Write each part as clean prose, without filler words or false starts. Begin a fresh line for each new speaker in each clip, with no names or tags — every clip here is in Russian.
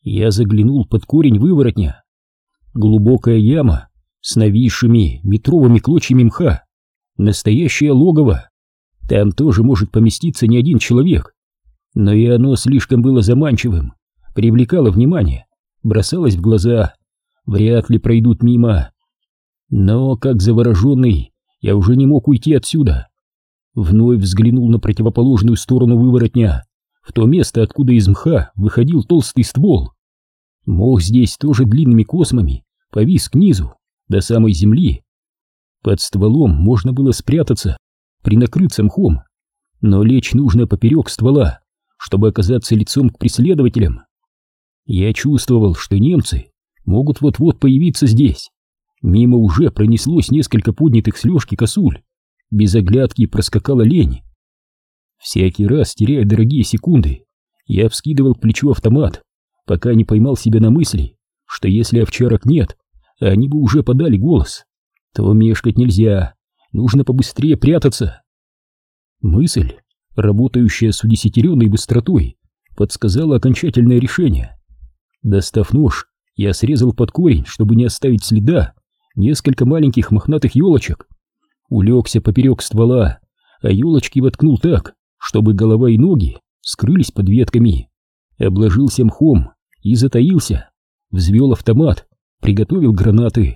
Я заглянул под корень выворотня. Глубокая яма с нависшими метровыми клочьями мха. Настоящее логово. Там тоже может поместиться не один человек. Но и оно слишком было заманчивым, привлекало внимание, бросалось в глаза. Вряд ли пройдут мимо. Но, как завороженный, я уже не мог уйти отсюда. Вновь взглянул на противоположную сторону выворотня, в то место, откуда из мха выходил толстый ствол. Мох здесь тоже длинными космами повис к низу, до самой земли. Под стволом можно было спрятаться, принакрыться мхом, но лечь нужно поперек ствола, чтобы оказаться лицом к преследователям. Я чувствовал, что немцы могут вот-вот появиться здесь. Мимо уже пронеслось несколько поднятых с лёжки косуль. Без оглядки проскакала лень. Всякий раз, теряя дорогие секунды, я вскидывал к плечу автомат, пока не поймал себя на мысли, что если овчарок нет, а они бы уже подали голос, то мешкать нельзя, нужно побыстрее прятаться. Мысль, работающая с удесятеренной быстротой, подсказала окончательное решение. Достав нож, я срезал под корень, чтобы не оставить следа, несколько маленьких мохнатых елочек. Улегся поперек ствола, а елочки воткнул так, чтобы голова и ноги скрылись под ветками. Обложился мхом и затаился, взвел автомат, приготовил гранаты.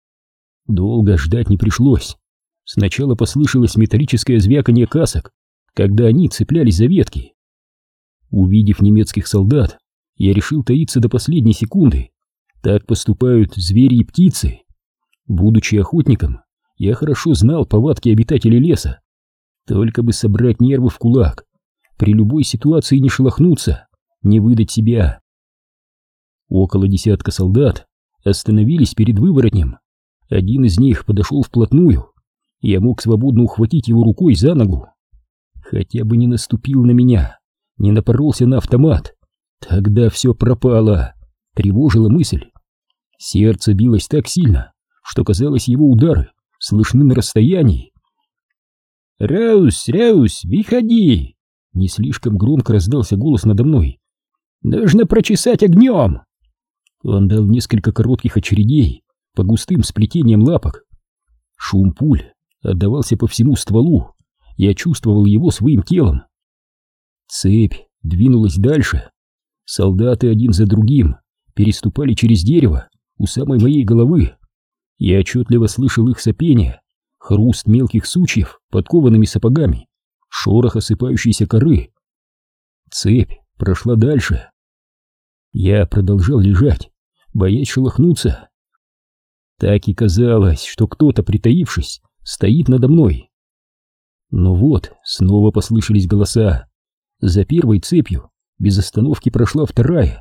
Долго ждать не пришлось. Сначала послышалось металлическое звяканье касок, когда они цеплялись за ветки. Увидев немецких солдат, я решил таиться до последней секунды. Так поступают звери и птицы. Будучи охотником, я хорошо знал повадки обитателей леса. Только бы собрать нервы в кулак, при любой ситуации не шелохнуться, не выдать себя. Около десятка солдат остановились перед выворотнем. Один из них подошел вплотную. Я мог свободно ухватить его рукой за ногу. Хотя бы не наступил на меня, не напоролся на автомат. Тогда все пропало, тревожила мысль. Сердце билось так сильно, что казалось, его удары слышны на расстоянии. «Раус, Раус, выходи!» Не слишком громко раздался голос надо мной. «Нужно прочесать огнем!» Он дал несколько коротких очередей по густым сплетениям лапок. Шум пуль отдавался по всему стволу, я чувствовал его своим телом. Цепь двинулась дальше. Солдаты один за другим переступали через дерево у самой моей головы. Я отчетливо слышал их сопение, хруст мелких сучьев под коваными сапогами, шорох осыпающейся коры. Цепь прошла дальше. Я продолжал лежать, боясь шелохнуться. Так и казалось, что кто-то, притаившись, стоит надо мной. Но вот снова послышались голоса. За первой цепью без остановки прошла вторая.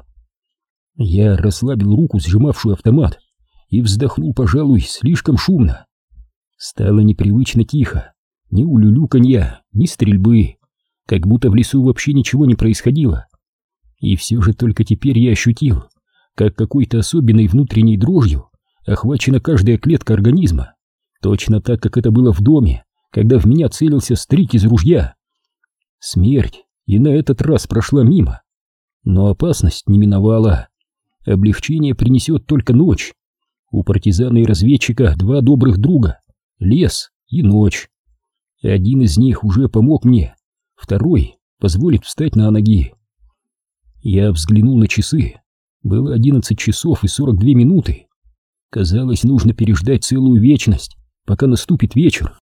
Я расслабил руку, сжимавшую автомат, и вздохнул, пожалуй, слишком шумно. Стало непривычно тихо, ни улюлюканья, ни стрельбы, как будто в лесу вообще ничего не происходило. И все же только теперь я ощутил, как какой-то особенной внутренней дрожью охвачена каждая клетка организма, точно так, как это было в доме, когда в меня целился стрик из ружья. Смерть и на этот раз прошла мимо, но опасность не миновала. Облегчение принесет только ночь. У партизана и разведчика два добрых друга — лес и ночь. Один из них уже помог мне, второй позволит встать на ноги. Я взглянул на часы. Было 11 часов и 42 минуты. Казалось, нужно переждать целую вечность, пока наступит вечер.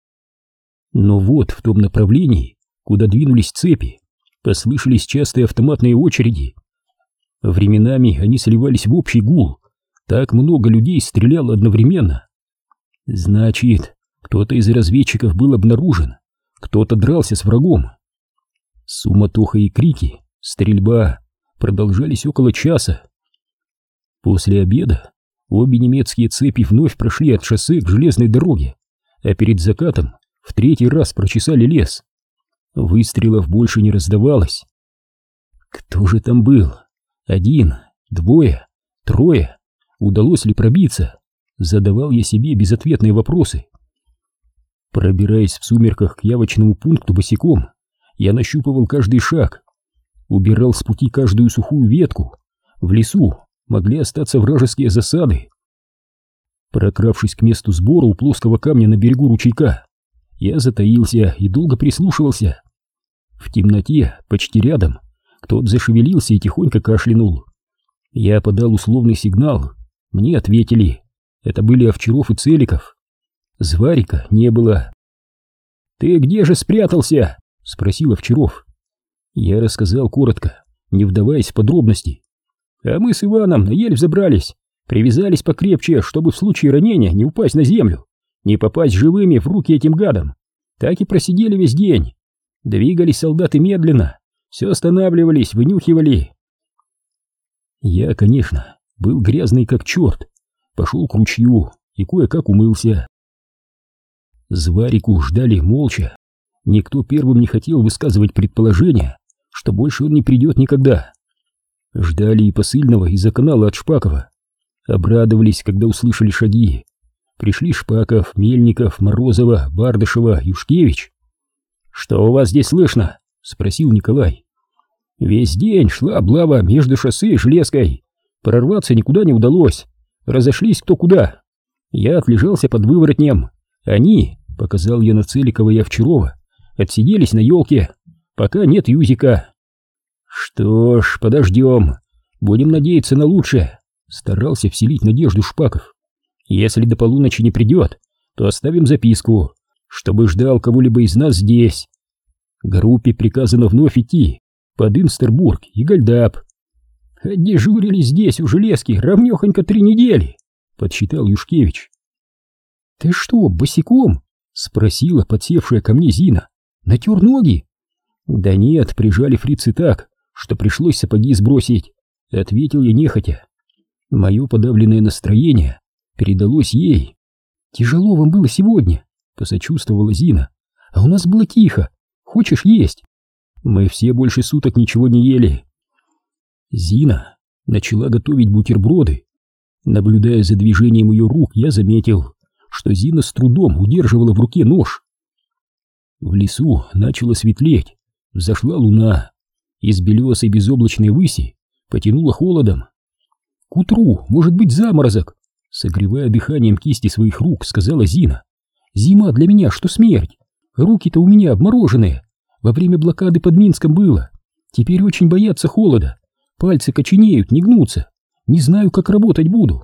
Но вот в том направлении, куда двинулись цепи, послышались частые автоматные очереди. Временами они сливались в общий гул. Так много людей стреляло одновременно. Значит, кто-то из разведчиков был обнаружен, кто-то дрался с врагом. Суматоха и крики, стрельба продолжались около часа. После обеда обе немецкие цепи вновь прошли от шоссе к железной дороге, а перед закатом в третий раз прочесали лес. Выстрелов больше не раздавалось. Кто же там был? Один, двое, трое? Удалось ли пробиться? Задавал я себе безответные вопросы. Пробираясь в сумерках к явочному пункту босиком, я нащупывал каждый шаг, убирал с пути каждую сухую ветку, В лесу могли остаться вражеские засады. Прокравшись к месту сбора у плоского камня на берегу ручейка, я затаился и долго прислушивался. В темноте, почти рядом, кто-то зашевелился и тихонько кашлянул. Я подал условный сигнал. Мне ответили. Это были Овчаров и Целиков. Зварика не было. «Ты где же спрятался?» — спросил Овчаров. Я рассказал коротко, не вдаваясь в подробности. «А мы с Иваном на ель взобрались, привязались покрепче, чтобы в случае ранения не упасть на землю, не попасть живыми в руки этим гадам. Так и просидели весь день. Двигались солдаты медленно, все останавливались, вынюхивали». Я, конечно, был грязный как черт, пошел к ручью и кое-как умылся. Зварику ждали молча. Никто первым не хотел высказывать предположение, что больше он не придет никогда. Ждали и посыльного из-за канала от Шпакова. Обрадовались, когда услышали шаги. Пришли Шпаков, Мельников, Морозова, Бардышева, Юшкевич. «Что у вас здесь слышно?» — спросил Николай. «Весь день шла облава между шоссе и железкой. Прорваться никуда не удалось. Разошлись кто куда. Я отлежался под Выворотнем. Они, — показал я на Целикова и Овчарова, — отсиделись на елке, пока нет Юзика». «Что ж, подождем. Будем надеяться на лучшее», — старался вселить надежду Шпаков. «Если до полуночи не придет, то оставим записку, чтобы ждал кого-либо из нас здесь. Группе приказано вновь идти под Инстербург и Гальдап». «Дежурили здесь у железки равнёхонько 3 недели», — подсчитал Юшкевич. «Ты что, босиком?» — спросила подсевшая ко мне Зина. «Натер ноги?» «Да нет, прижали фрицы так, что пришлось сапоги сбросить», — ответил я нехотя. Мое подавленное настроение передалось ей. «Тяжело вам было сегодня», — посочувствовала Зина. «А у нас было тихо. Хочешь есть?» Мы все больше суток ничего не ели. Зина начала готовить бутерброды. Наблюдая за движением ее рук, я заметил, что Зина с трудом удерживала в руке нож. В лесу начало светлеть, взошла луна. Из белесой безоблачной выси потянуло холодом. «К утру может быть заморозок», — согревая дыханием кисти своих рук, сказала Зина. «Зима для меня, что смерть. Руки-то у меня обмороженные. Во время блокады под Минском было. Теперь очень боятся холода. Пальцы коченеют, не гнутся. Не знаю, как работать буду».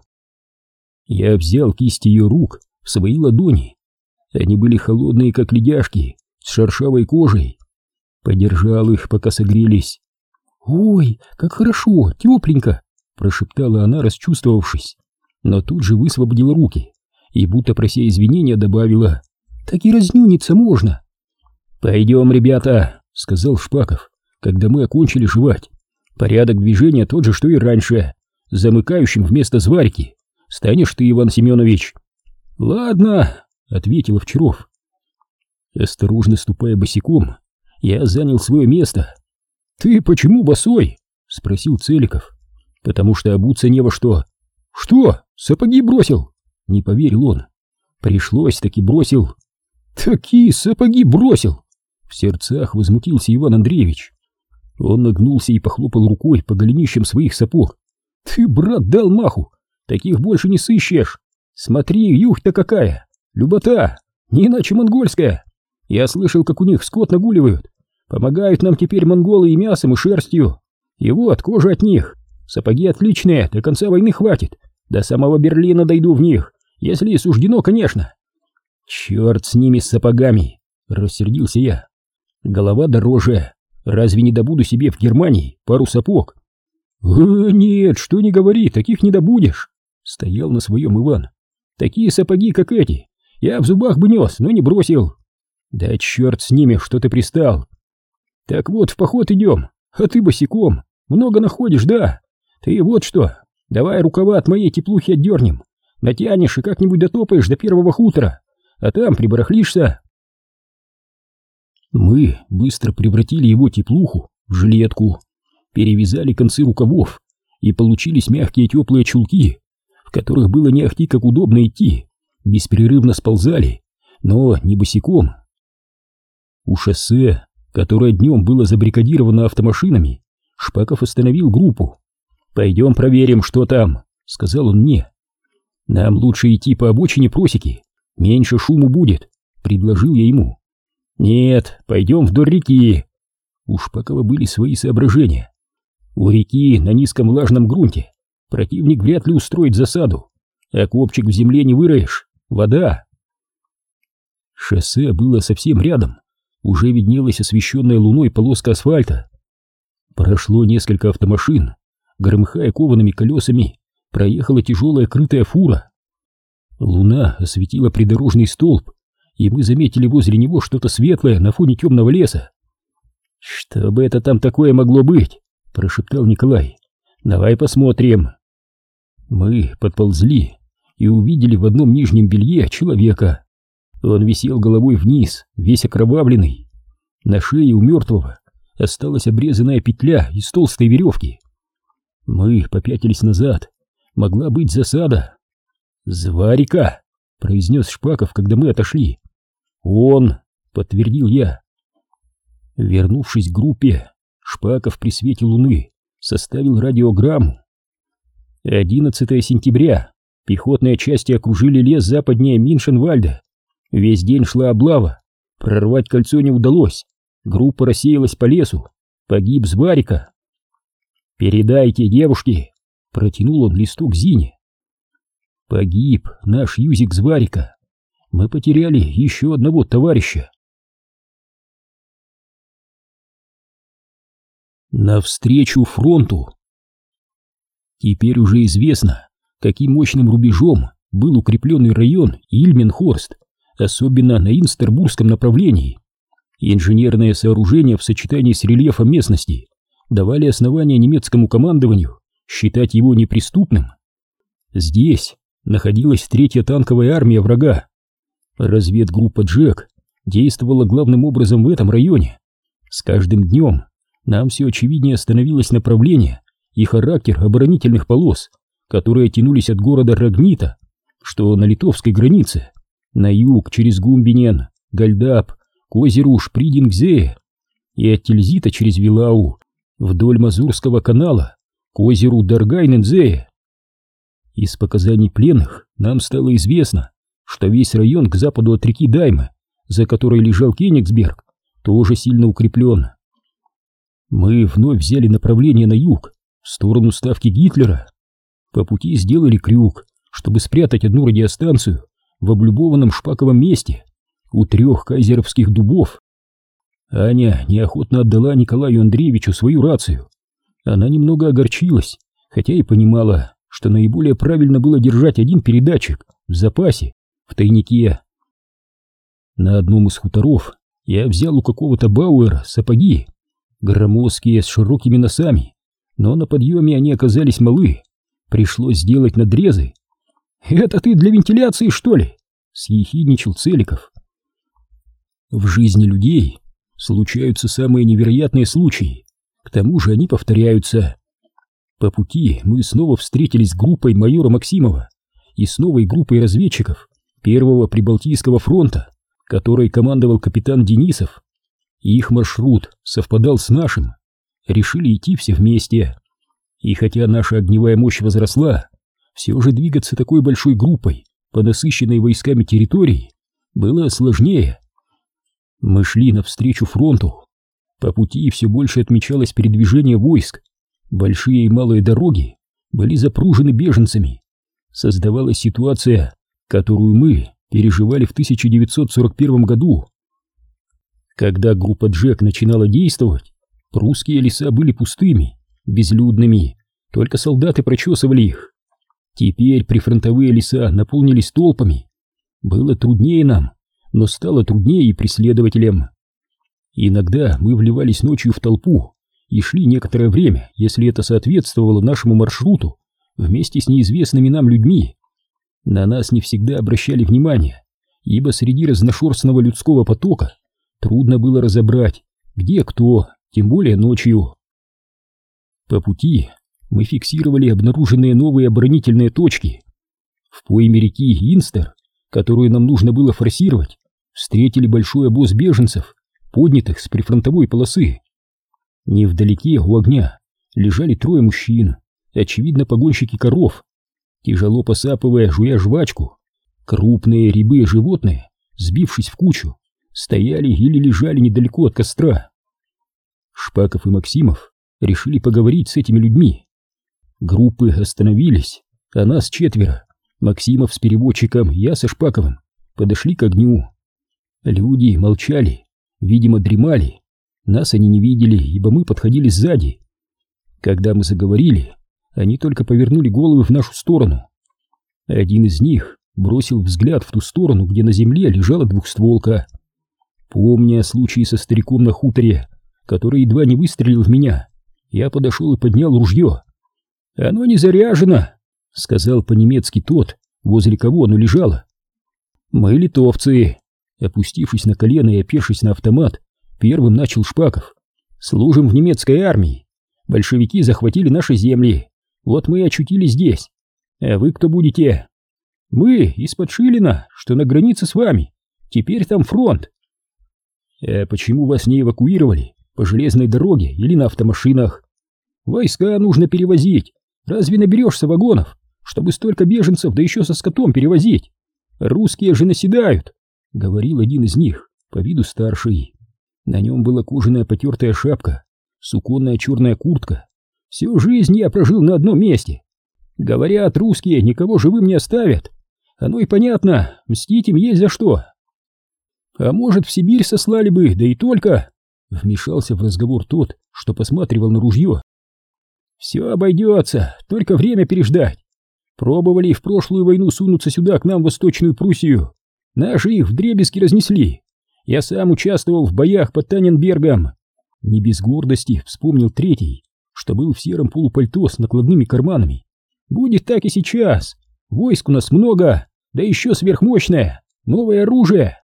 Я взял кисти ее рук в свои ладони. Они были холодные, как ледяшки, с шершавой кожей. Подержал их, пока согрелись. «Ой, как хорошо, тепленько!» — прошептала она, расчувствовавшись. Но тут же высвободила руки и, будто прося извинения, добавила: «Так и разнюниться можно». «Пойдем, ребята», — сказал Шпаков, когда мы окончили жевать. «Порядок движения тот же, что и раньше. Замыкающим вместо Зварики станешь ты, Иван Семенович». «Ладно», — ответил Овчаров. Осторожно ступая босиком, я занял свое место. «Ты почему босой?» — спросил Целиков. «Потому что обуться не во что». «Что, сапоги бросил?» — не поверил он. «Пришлось, таки бросил». «Такие сапоги бросил!» — в сердцах возмутился Иван Андреевич. Он нагнулся и похлопал рукой по голенищам своих сапог. «Ты, брат, дал маху! Таких больше не сыщешь! Смотри, юхта какая! Любота! Не иначе монгольская! Я слышал, как у них скот нагуливают. Помогают нам теперь монголы и мясом, и шерстью. И вот, кожа от них. Сапоги отличные, до конца войны хватит. До самого Берлина дойду в них, если и суждено, конечно». «Черт с ними, с сапогами!» — рассердился я. «Голова дороже. Разве не добуду себе в Германии пару сапог?» «Нет, что не говори, таких не добудешь», — стоял на своем Иван. «Такие сапоги, как эти, я в зубах бы нес, но не бросил». «Да черт с ними, что ты пристал!» «Так вот, в поход идем, а ты босиком. Много находишь, да? Ты вот что, давай рукава от моей теплухи отдернем, натянешь и как-нибудь дотопаешь до первого хутора, а там прибарахлишься». Мы быстро превратили его теплуху в жилетку, перевязали концы рукавов, и получились мягкие теплые чулки, в которых было не ахти как удобно идти, беспрерывно сползали, но не босиком. У шоссе, которое днем было забаррикадировано автомашинами, Шпаков остановил группу. «Пойдем проверим, что там», — сказал он мне. «Нам лучше идти по обочине просеки, меньше шуму будет», — предложил я ему. «Нет, пойдем вдоль реки». У Шпакова были свои соображения. У реки на низком влажном грунте противник вряд ли устроит засаду, а копчик в земле не выроешь, вода. Шоссе было совсем рядом, уже виднелась освещенная луной полоска асфальта. Прошло несколько автомашин, громыхая коваными колесами, проехала тяжелая крытая фура. Луна осветила придорожный столб, и мы заметили возле него что-то светлое на фоне темного леса. «Что бы это там такое могло быть?» — прошептал Николай. «Давай посмотрим». Мы подползли и увидели в одном нижнем белье человека. Он висел головой вниз, весь окровавленный. На шее у мертвого осталась обрезанная петля из толстой веревки. Мы попятились назад. Могла быть засада. «Зварика!» — произнес Шпаков, когда мы отошли. «Он!» — подтвердил я. Вернувшись к группе, Шпаков при свете луны составил радиограмму. 11 сентября. Пехотные части окружили лес западнее Миншенвальда. Весь день шла облава. Прорвать кольцо не удалось. Группа рассеялась по лесу. Погиб Зварика. «Передайте, девушки!» — протянул он листок Зине. Погиб наш Юзик Зварика. Мы потеряли еще одного товарища. Навстречу фронту. Теперь уже известно, каким мощным рубежом был укрепленный район Ильменхорст, особенно на Инстербургском направлении. Инженерные сооружения в сочетании с рельефом местности давали основания немецкому командованию считать его неприступным. Здесь находилась 3-я танковая армия врага. Разведгруппа «Джек» действовала главным образом в этом районе. С каждым днем нам все очевиднее становилось направление и характер оборонительных полос, которые тянулись от города Рагнита, что на литовской границе, на юг через Гумбинен, Гальдап, к озеру Шпридингзее, и от Тильзита через Вилау вдоль Мазурского канала к озеру Даргайнензее. Из показаний пленных нам стало известно, что весь район к западу от реки Дайме, за которой лежал Кёнигсберг, тоже сильно укреплен. Мы вновь взяли направление на юг, в сторону ставки Гитлера. По пути сделали крюк, чтобы спрятать одну радиостанцию в облюбованном Шпаковом месте у 3 кайзеровских дубов. Аня неохотно отдала Николаю Андреевичу свою рацию. Она немного огорчилась, хотя и понимала, что наиболее правильно было держать один передатчик в запасе, в тайнике. На одном из хуторов я взял у какого-то Бауэра сапоги, громоздкие, с широкими носами, но на подъеме они оказались малы, пришлось сделать надрезы. «Это ты для вентиляции, что ли?» — съехидничал Целиков. В жизни людей случаются самые невероятные случаи, к тому же они повторяются. По пути мы снова встретились с группой майора Максимова и с новой группой разведчиков 1-го Прибалтийского фронта, которой командовал капитан Денисов. Их маршрут совпадал с нашим. Решили идти все вместе. И хотя наша огневая мощь возросла, все же двигаться такой большой группой по насыщенной войсками территории было сложнее. Мы шли навстречу фронту. По пути все больше отмечалось передвижение войск. Большие и малые дороги были запружены беженцами. Создавалась ситуация, которую мы переживали в 1941 году. Когда группа «Джек» начинала действовать, прусские леса были пустыми, безлюдными, только солдаты прочесывали их. Теперь прифронтовые леса наполнились толпами. Было труднее нам, но стало труднее и преследователям. Иногда мы вливались ночью в толпу и шли некоторое время, если это соответствовало нашему маршруту, вместе с неизвестными нам людьми. На нас не всегда обращали внимание, ибо среди разношерстного людского потока трудно было разобрать, где кто, тем более ночью. По пути мы фиксировали обнаруженные новые оборонительные точки. В пойме реки Инстер, которую нам нужно было форсировать, встретили большой обоз беженцев, поднятых с прифронтовой полосы. Невдалеке у огня лежали 3 мужчин, очевидно, погонщики коров, тяжело посапывая, жуя жвачку. Крупные рябые животные, сбившись в кучу, стояли или лежали недалеко от костра. Шпаков и Максимов решили поговорить с этими людьми. Группы остановились, а нас 4, Максимов с переводчиком, я со Шпаковым, подошли к огню. Люди молчали, видимо, дремали. Нас они не видели, ибо мы подходили сзади. Когда мы заговорили, они только повернули головы в нашу сторону. Один из них бросил взгляд в ту сторону, где на земле лежала двухстволка. Помня случай со стариком на хуторе, который едва не выстрелил в меня, я подошел и поднял ружье. «Оно не заряжено», — сказал по-немецки тот, возле кого оно лежало. «Мы литовцы», — опустившись на колено и опершись на автомат, первым начал Шпаков. «Служим в немецкой армии. Большевики захватили наши земли. Вот мы и очутились здесь. А вы кто будете?» «Мы из-под Шилина, что на границе с вами. Теперь там фронт». «А почему вас не эвакуировали? По железной дороге или на автомашинах?» «Войска нужно перевозить. Разве наберешься вагонов, чтобы столько беженцев, да еще со скотом перевозить? Русские же наседают», — говорил один из них, по виду старший. На нем была кожаная потертая шапка, суконная черная куртка. «Всю жизнь я прожил на одном месте. Говорят, русские никого живым не оставят. Оно и понятно, мстить им есть за что. А может, в Сибирь сослали бы, да и только...» Вмешался в разговор тот, что посматривал на ружье. «Все обойдется, только время переждать. Пробовали в прошлую войну сунуться сюда, к нам, в Восточную Пруссию. Наши их вдребезги разнесли. Я сам участвовал в боях под Танненбергом». Не без гордости вспомнил третий, что был в сером полупальто с накладными карманами. «Будет так и сейчас. Войск у нас много, да еще сверхмощное, новое оружие».